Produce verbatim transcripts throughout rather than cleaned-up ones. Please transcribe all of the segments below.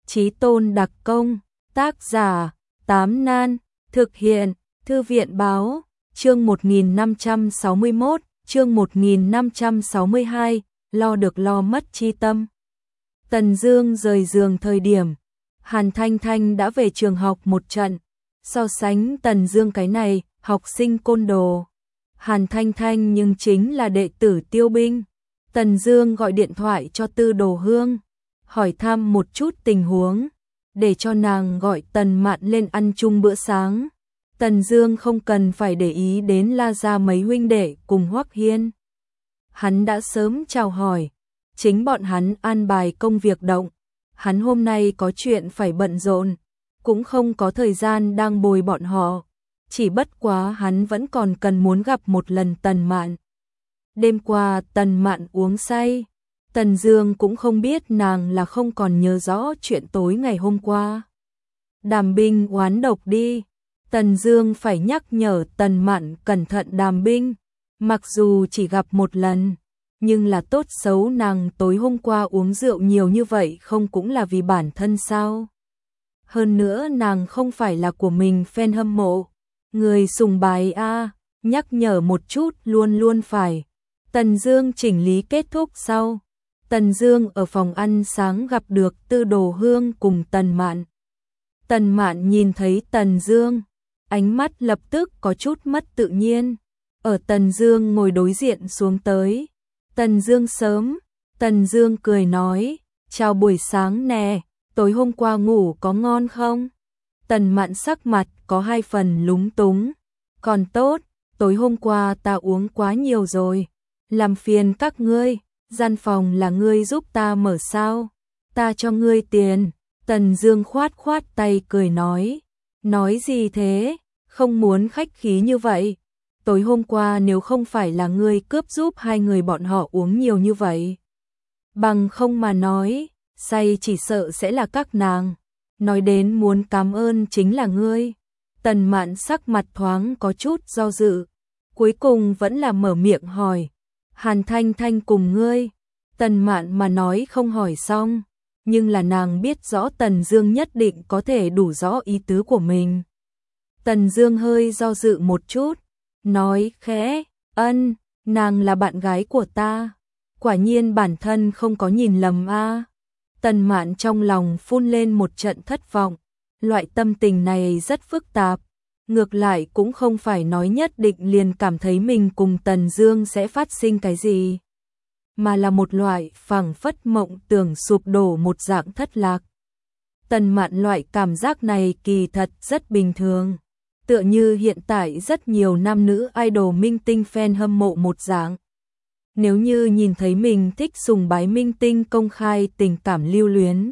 Chí tôn đặc công, tác giả, Tám Nan, thực hiện, Thư viện báo, chương một nghìn năm trăm sáu mươi mốt, chương một nghìn năm trăm sáu mươi hai, lo được lo mất chi tâm. Tần Dương rời giường thời điểm, Hàn Thanh Thanh đã về trường học một trận, so sánh Tần Dương cái này, học sinh côn đồ. Hàn Thanh Thanh nhưng chính là đệ tử Tiêu binh. Tần Dương gọi điện thoại cho Tư Đồ Hương, hỏi thăm một chút tình huống, để cho nàng gọi Tần Mạn lên ăn chung bữa sáng. Tần Dương không cần phải để ý đến La gia mấy huynh đệ cùng Hoắc Hiên. Hắn đã sớm chào hỏi, chính bọn hắn an bài công việc động. Hắn hôm nay có chuyện phải bận rộn, cũng không có thời gian đang bồi bọn họ. Chỉ bất quá hắn vẫn còn cần muốn gặp một lần Tần Mạn. Đêm qua Tần Mạn uống say, Tần Dương cũng không biết nàng là không còn nhớ rõ chuyện tối ngày hôm qua. Đàm binh oán độc đi, Tần Dương phải nhắc nhở Tần Mạn cẩn thận đàm binh, mặc dù chỉ gặp một lần, nhưng là tốt xấu nàng tối hôm qua uống rượu nhiều như vậy không cũng là vì bản thân sao? Hơn nữa nàng không phải là của mình fan hâm mộ, người sùng bái a, nhắc nhở một chút luôn luôn phải. Tần Dương chỉnh lý kết thúc sau, Tần Dương ở phòng ăn sáng gặp được Tư Đồ Hương cùng Tần Mạn. Tần Mạn nhìn thấy Tần Dương, ánh mắt lập tức có chút mất tự nhiên, ở Tần Dương ngồi đối diện xuống tới. Tần Dương sớm, Tần Dương cười nói, chào buổi sáng nè, tối hôm qua ngủ có ngon không? Tần Mạn sắc mặt có hai phần lúng túng, còn tốt, tối hôm qua ta uống quá nhiều rồi, làm phiền các ngươi, gian phòng là ngươi giúp ta mở sao? Ta cho ngươi tiền. Tần Dương khoát khoát tay cười nói, nói gì thế, không muốn khách khí như vậy. Tối hôm qua nếu không phải là ngươi cướp giúp hai người bọn họ uống nhiều như vậy, bằng không mà nói, say chỉ sợ sẽ là các nàng. Nói đến muốn cảm ơn chính là ngươi. Tần Mạn sắc mặt thoáng có chút do dự, cuối cùng vẫn là mở miệng hỏi, Hàn Thanh Thanh cùng ngươi. Tần Mạn mà nói không hỏi xong, nhưng là nàng biết rõ Tần Dương nhất định có thể đủ rõ ý tứ của mình. Tần Dương hơi do dự một chút, nói khẽ, ân, nàng là bạn gái của ta. Quả nhiên bản thân không có nhìn lầm a. Tần Mạn trong lòng phun lên một trận thất vọng, loại tâm tình này rất phức tạp, ngược lại cũng không phải nói nhất định liền cảm thấy mình cùng Tần Dương sẽ phát sinh cái gì, mà là một loại phảng phất mộng tưởng sụp đổ một dạng thất lạc. Tần Mạn loại cảm giác này kỳ thật rất bình thường, tựa như hiện tại rất nhiều nam nữ idol minh tinh fan hâm mộ một dạng. Nếu như nhìn thấy mình thích sùng bái minh tinh công khai tình cảm lưu luyến,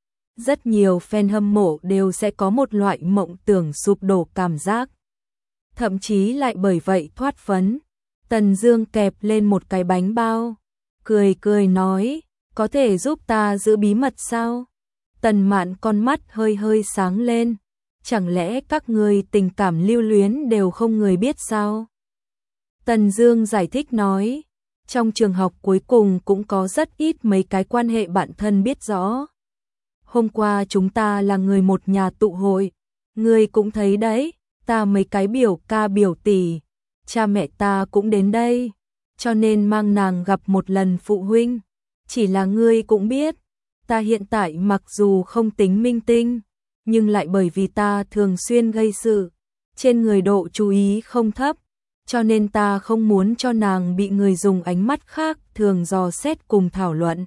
rất nhiều fan hâm mộ đều sẽ có một loại mộng tưởng sụp đổ cảm giác, thậm chí lại bởi vậy thoát phấn. Tần Dương kẹp lên một cái bánh bao, cười cười nói, có thể giúp ta giữ bí mật sao? Tần Mạn con mắt hơi hơi sáng lên, chẳng lẽ các người tình cảm lưu luyến đều không người biết sao? Tần Dương giải thích nói, trong trường học cuối cùng cũng có rất ít mấy cái quan hệ bạn thân biết rõ. Hôm qua chúng ta là người một nhà tụ hội, người cũng thấy đấy, ta mấy cái biểu ca biểu tỷ, cha mẹ ta cũng đến đây, cho nên mang nàng gặp một lần phụ huynh. Chỉ là ngươi cũng biết, ta hiện tại mặc dù không tính minh tinh, nhưng lại bởi vì ta thường xuyên gây sự, trên người độ chú ý không thấp, cho nên ta không muốn cho nàng bị người dùng ánh mắt khác thường dò xét cùng thảo luận.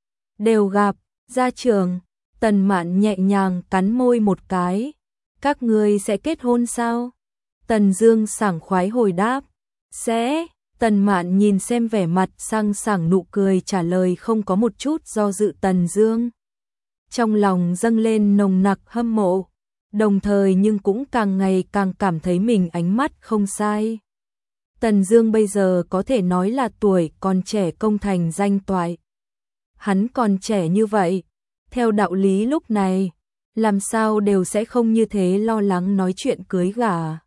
Đều gặp, ra trường, Tần Mạn nhẹ nhàng cắn môi một cái, các ngươi sẽ kết hôn sao? Tần Dương sảng khoái hồi đáp, sẽ. Tần Mạn nhìn xem vẻ mặt sang sảng nụ cười trả lời không có một chút do dự Tần Dương. Trong lòng dâng lên nồng nặc hâm mộ, đồng thời nhưng cũng càng ngày càng cảm thấy mình ánh mắt không sai. Tần Dương bây giờ có thể nói là tuổi còn trẻ công thành danh toại. Hắn còn trẻ như vậy, theo đạo lý lúc này, làm sao đều sẽ không như thế lo lắng nói chuyện cưới gả.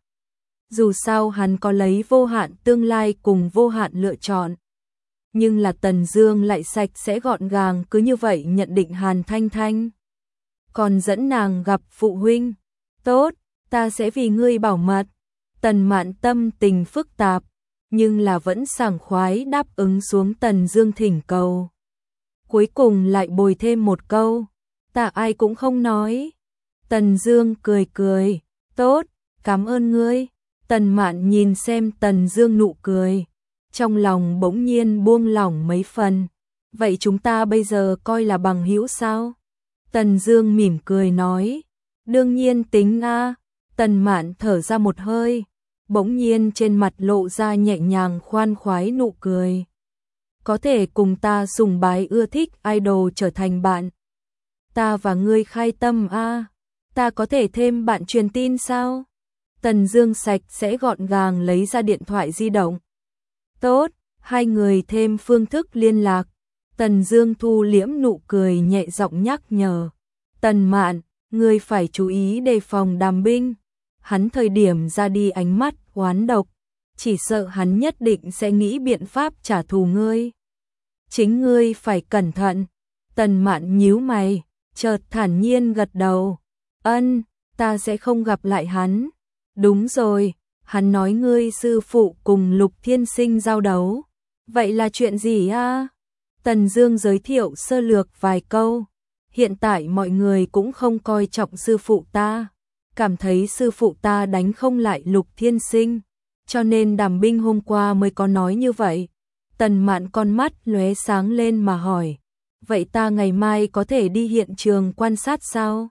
Dù sao hắn có lấy vô hạn tương lai cùng vô hạn lựa chọn. Nhưng là Tần Dương lại sạch sẽ gọn gàng cứ như vậy nhận định Hàn Thanh Thanh. còn dẫn nàng gặp phụ huynh. Tốt, ta sẽ vì ngươi bảo mật. Tần Mạn tâm tình phức tạp, nhưng là vẫn sảng khoái đáp ứng xuống Tần Dương thỉnh cầu. Cuối cùng lại bồi thêm một câu, ta ai cũng không nói. Tần Dương cười cười, tốt, cảm ơn ngươi. Tần Mạn nhìn xem Tần Dương nụ cười, trong lòng bỗng nhiên buông lỏng mấy phần. Vậy chúng ta bây giờ coi là bằng hữu sao? Tần Dương mỉm cười nói, đương nhiên tính a. Tần Mạn thở ra một hơi, bỗng nhiên trên mặt lộ ra nhẹ nhàng khoan khoái nụ cười. Có thể cùng ta sùng bái ưa thích idol trở thành bạn. Ta và ngươi khai tâm a, ta có thể thêm bạn truyền tin sao? Tần Dương sạch sẽ gọn gàng lấy ra điện thoại di động. Tốt, hai người thêm phương thức liên lạc. Tần Dương thu liễm nụ cười nhẹ giọng nhắc nhở. Tần Mạn, ngươi phải chú ý đề phòng Đàm Binh. Hắn thời điểm ra đi ánh mắt oán độc, chỉ sợ hắn nhất định sẽ nghĩ biện pháp trả thù ngươi. Chính ngươi phải cẩn thận. Tần Mạn nhíu mày, chợt thản nhiên gật đầu. Ân, ta sẽ không gặp lại hắn. Đúng rồi, hắn nói ngươi sư phụ cùng Lục Thiên Sinh giao đấu. Vậy là chuyện gì a? Tần Dương giới thiệu sơ lược vài câu. Hiện tại mọi người cũng không coi trọng sư phụ ta, cảm thấy sư phụ ta đánh không lại Lục Thiên Sinh, cho nên Đàm Binh hôm qua mới có nói như vậy. Tần Mạn con mắt lóe sáng lên mà hỏi, vậy ta ngày mai có thể đi hiện trường quan sát sao?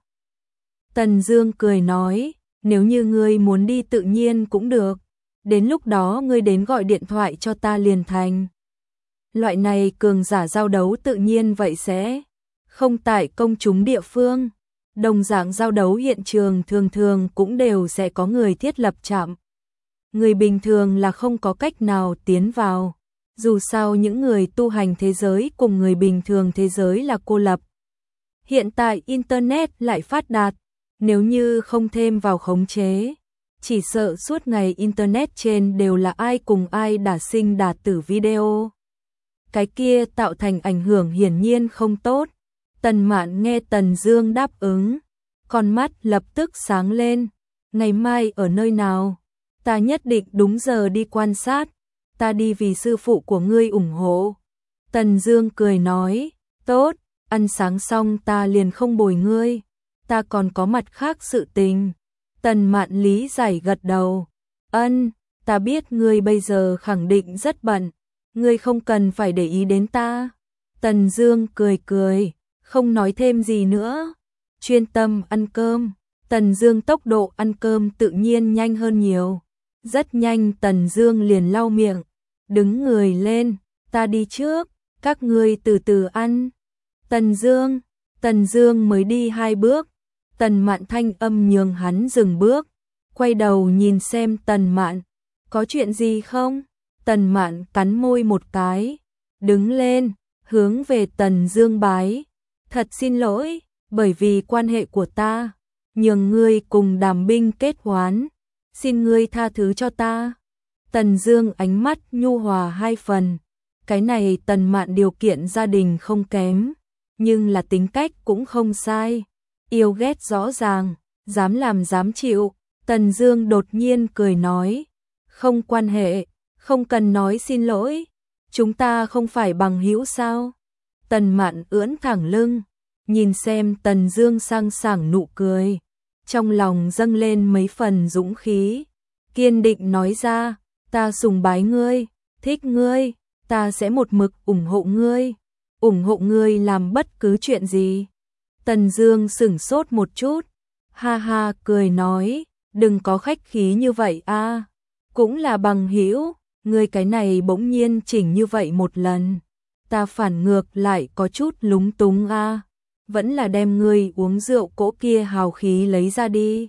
Tần Dương cười nói, nếu như ngươi muốn đi tự nhiên cũng được, đến lúc đó ngươi đến gọi điện thoại cho ta liền thành. Loại này cường giả giao đấu tự nhiên vậy sẽ không tại công chúng địa phương. Đồng dạng giao đấu hiện trường thường thường cũng đều sẽ có người thiết lập trạm. Người bình thường là không có cách nào tiến vào. Dù sao những người tu hành thế giới cùng người bình thường thế giới là cô lập. Hiện tại Internet lại phát đạt, nếu như không thêm vào khống chế, chỉ sợ suốt ngày Internet trên đều là ai cùng ai đả sinh đả tử video. Cái kia tạo thành ảnh hưởng hiển nhiên không tốt. Tần Mạn nghe Tần Dương đáp ứng, con mắt lập tức sáng lên. Ngày mai ở nơi nào? Ta nhất định đúng giờ đi quan sát. Ta đi vì sư phụ của ngươi ủng hộ. Tần Dương cười nói, tốt, ăn sáng xong ta liền không bồi ngươi. Ta còn có mặt khác sự tình. Tần Mạn lý giải gật đầu. Ân, ta biết ngươi bây giờ khẳng định rất bận. Ngươi không cần phải để ý đến ta. Tần Dương cười cười, không nói thêm gì nữa. Chuyên tâm ăn cơm. Tần Dương tốc độ ăn cơm tự nhiên nhanh hơn nhiều. Rất nhanh Tần Dương liền lau miệng, đứng người lên, ta đi trước, các ngươi từ từ ăn. Tần Dương, Tần Dương mới đi hai bước, Tần Mạn thanh âm nhường hắn dừng bước, quay đầu nhìn xem Tần Mạn, có chuyện gì không? Tần Mạn cắn môi một cái, đứng lên, hướng về Tần Dương bái, thật xin lỗi, bởi vì quan hệ của ta, nhường ngươi cùng Đàm Binh kết oán, xin ngươi tha thứ cho ta. Tần Dương ánh mắt nhu hòa hai phần, cái này Tần Mạn điều kiện gia đình không kém, nhưng là tính cách cũng không sai, yêu ghét rõ ràng, dám làm dám chịu. Tần Dương đột nhiên cười nói, không quan hệ, không cần nói xin lỗi, chúng ta không phải bằng hữu sao? Tần Mạn ưỡn thẳng lưng, nhìn xem Tần Dương sang sảng nụ cười, trong lòng dâng lên mấy phần dũng khí, kiên định nói ra, ta sùng bái ngươi, thích ngươi, ta sẽ một mực ủng hộ ngươi, ủng hộ ngươi làm bất cứ chuyện gì. Tần Dương sững sốt một chút, ha ha cười nói, đừng có khách khí như vậy a, cũng là bằng hữu, ngươi cái này bỗng nhiên chỉnh như vậy một lần, ta phản ngược lại có chút lúng túng a, vẫn là đem ngươi uống rượu cỗ kia hào khí lấy ra đi.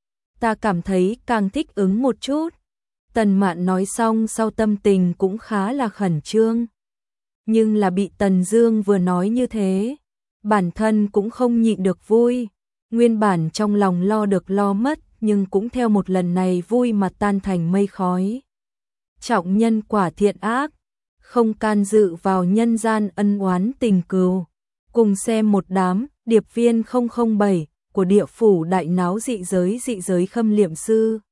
Ta cảm thấy càng thích ứng một chút. Tần Mạn nói xong sau tâm tình cũng khá là khẩn trương. Nhưng là bị Tần Dương vừa nói như thế, bản thân cũng không nhịn được vui. Nguyên bản trong lòng lo được lo mất, nhưng cũng theo một lần này vui mà tan thành mây khói. Trọng nhân quả thiện ác, không can dự vào nhân gian ân oán tình cừu. Cùng xem một đám điệp viên không không bảy của địa phủ đại náo dị giới dị giới khâm liệm sư.